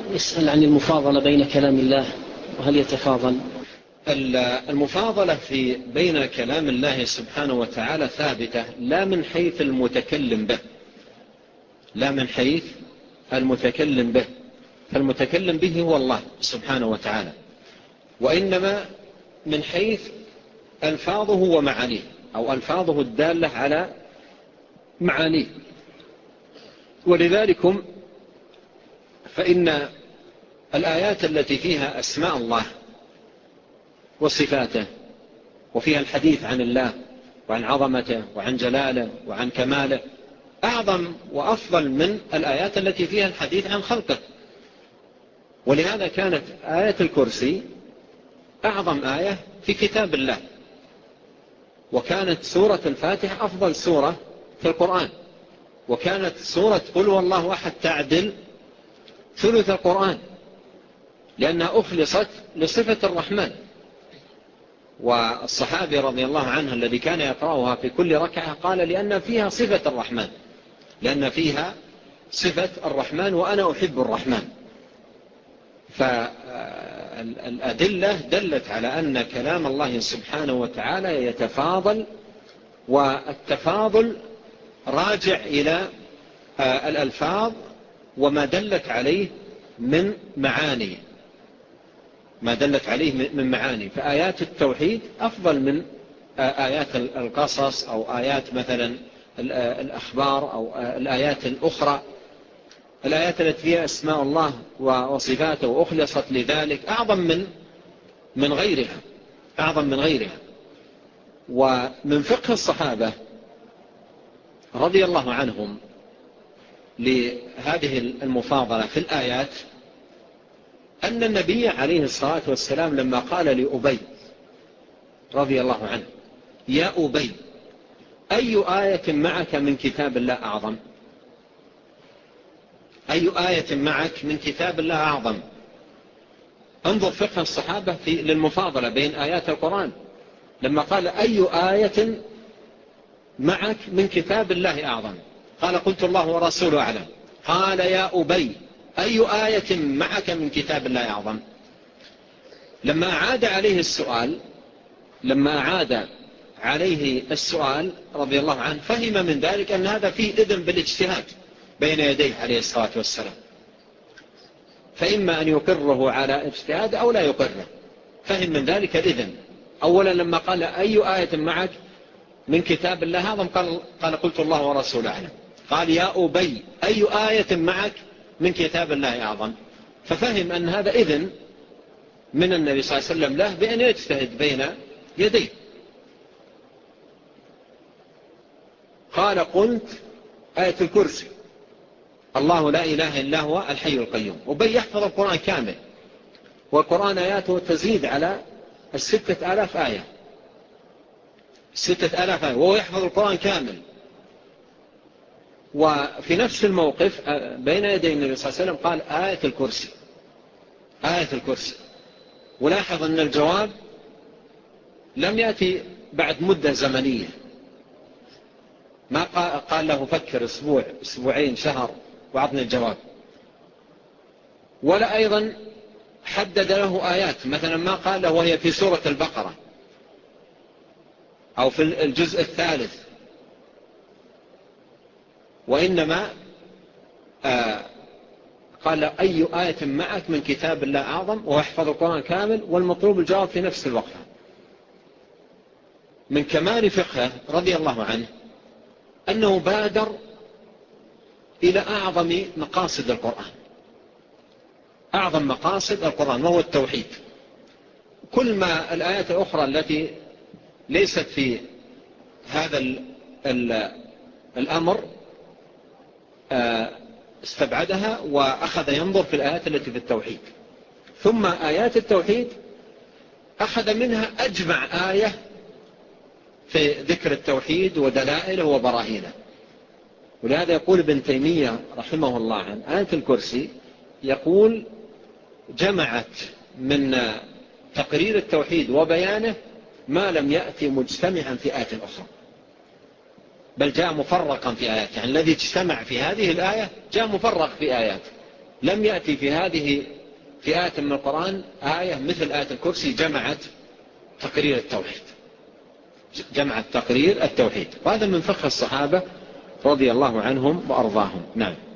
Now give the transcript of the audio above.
يسأل عن المفاضلة بين كلام الله، وهل يتفاضل؟ المفاضلة بين كلام الله سبحانه وتعالى ثابتة، لا من حيث المتكلم به، لا من حيث المتكلم به، فالمتكلم به هو الله سبحانه وتعالى، وإنما من حيث ألفاظه ومعانيه، أو ألفاظه الدالة على معانيه. ولذلك فإن الآيات التي فيها أسماء الله وصفاته، وفيها الحديث عن الله وعن عظمته وعن جلاله وعن كماله، أعظم وأفضل من الآيات التي فيها الحديث عن خلقه. ولهذا كانت آية الكرسي أعظم آية في كتاب الله، وكانت سورة الفاتحة أفضل سورة في القرآن، وكانت سورة قل هو الله أحد تعدل ثلث القرآن، لأنها أخلصت لصفة الرحمن. والصحابي رضي الله عنه الذي كان يقرأها في كل ركعة قال لأن فيها صفة الرحمن، لأن فيها صفة الرحمن وأنا أحب الرحمن. فالأدلة دلت على أن كلام الله سبحانه وتعالى يتفاضل، والتفاضل راجع إلى الألفاظ وما دلت عليه من معاني، ما دلت عليه من معاني. فآيات التوحيد أفضل من آيات القصص أو آيات مثلا الأخبار أو الآيات الأخرى. الآيات التي فيها أسماء الله وصفاته وأخلصت لذلك أعظم من غيرها، أعظم من غيرها. ومن فقه الصحابة رضي الله عنهم لهذه المفاضلة في الآيات أن النبي عليه الصلاة والسلام لما قال لأبي رضي الله عنه يا أبي أي آية معك من كتاب الله أعظم؟ أي آية معك من كتاب الله أعظم؟ انظر فقه الصحابة للمفاضلة بين آيات القرآن. لما قال أي آية معك من كتاب الله أعظم، قال قلت الله ورسوله أعلم. قال يا أبي أي آية معك من كتاب الله أعظم؟ لما أعاد عليه السؤال رضي الله عنه فهم من ذلك أن هذا فيه إذن بالاجتهاد بين يديه عليه الصلاة والسلام، فإما أن يقره على اجتهاد أو لا يقره. فهم من ذلك الإذن. أولا لما قال أي آية معك من كتاب الله أعظم قال قلت الله ورسوله أعلم. قال يا أبي أي آية معك من كتاب الله أعظم، ففهم أن هذا إذن من النبي صلى الله عليه وسلم له بأن يجتهد بين يديه. قال قلت آية الكرسي الله لا إله إلا هو الحي القيوم. أبي يحفظ القرآن كامل، والقرآن آياته تزيد على 6,000 آية، 6,000 آية، وهو يحفظ القرآن كامل. وفي نفس الموقف بين يدي النبي صلى الله عليه وسلم قال آية الكرسي، آية الكرسي. ولاحظ أن الجواب لم يأتي بعد مدة زمنية، ما قال له فكر أسبوع أسبوعين شهر وعطني الجواب، ولا أيضا حدد له آيات، مثلا ما قال له وهي في سورة البقرة أو في الجزء الثالث، وإنما قال أي آية معك من كتاب الله أعظم، ويحفظ القرآن كامل، والمطلوب الجواب في نفس الوقت. من كمال فقهه رضي الله عنه أنه بادر إلى أعظم مقاصد القرآن، أعظم مقاصد القرآن وهو التوحيد. كل ما الآيات الأخرى التي ليست في هذا الأمر استبعدها وأخذ ينظر في الآيات التي في التوحيد. ثم آيات التوحيد أخذ منها أجمع آية في ذكر التوحيد ودلائله وبراهينه. ولهذا يقول ابن تيمية رحمه الله عن آية الكرسي، يقول جمعت من تقرير التوحيد وبيانه ما لم يأتي مجتمعا في آية أخرى، بل جاء مفرقا في آيات، يعني الذي اجتمع في هذه الآية جاء مفرق في آيات. لم يأتي في آية من القرآن آية مثل آية الكرسي جمعت تقرير التوحيد. وهذا من فقه الصحابة رضي الله عنهم وأرضاهم. نعم.